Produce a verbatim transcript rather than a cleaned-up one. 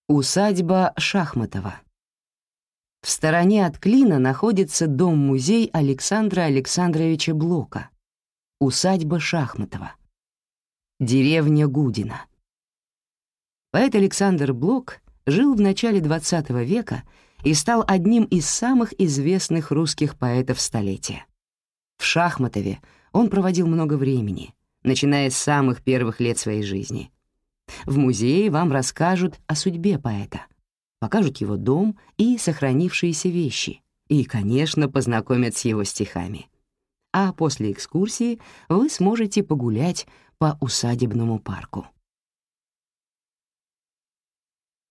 Усадьба Шахматова. В стороне от Клина находится дом-музей Александра Александровича Блока, усадьба Шахматова. Деревня Гудино. Поэт Александр Блок жил в начале двадцатого века и стал одним из самых известных русских поэтов столетия. В Шахматове он проводил много времени, начиная с самых первых лет своей жизни. В музее вам расскажут о судьбе поэта, покажут его дом и сохранившиеся вещи, и, конечно, познакомят с его стихами. А после экскурсии вы сможете погулять по усадебному парку.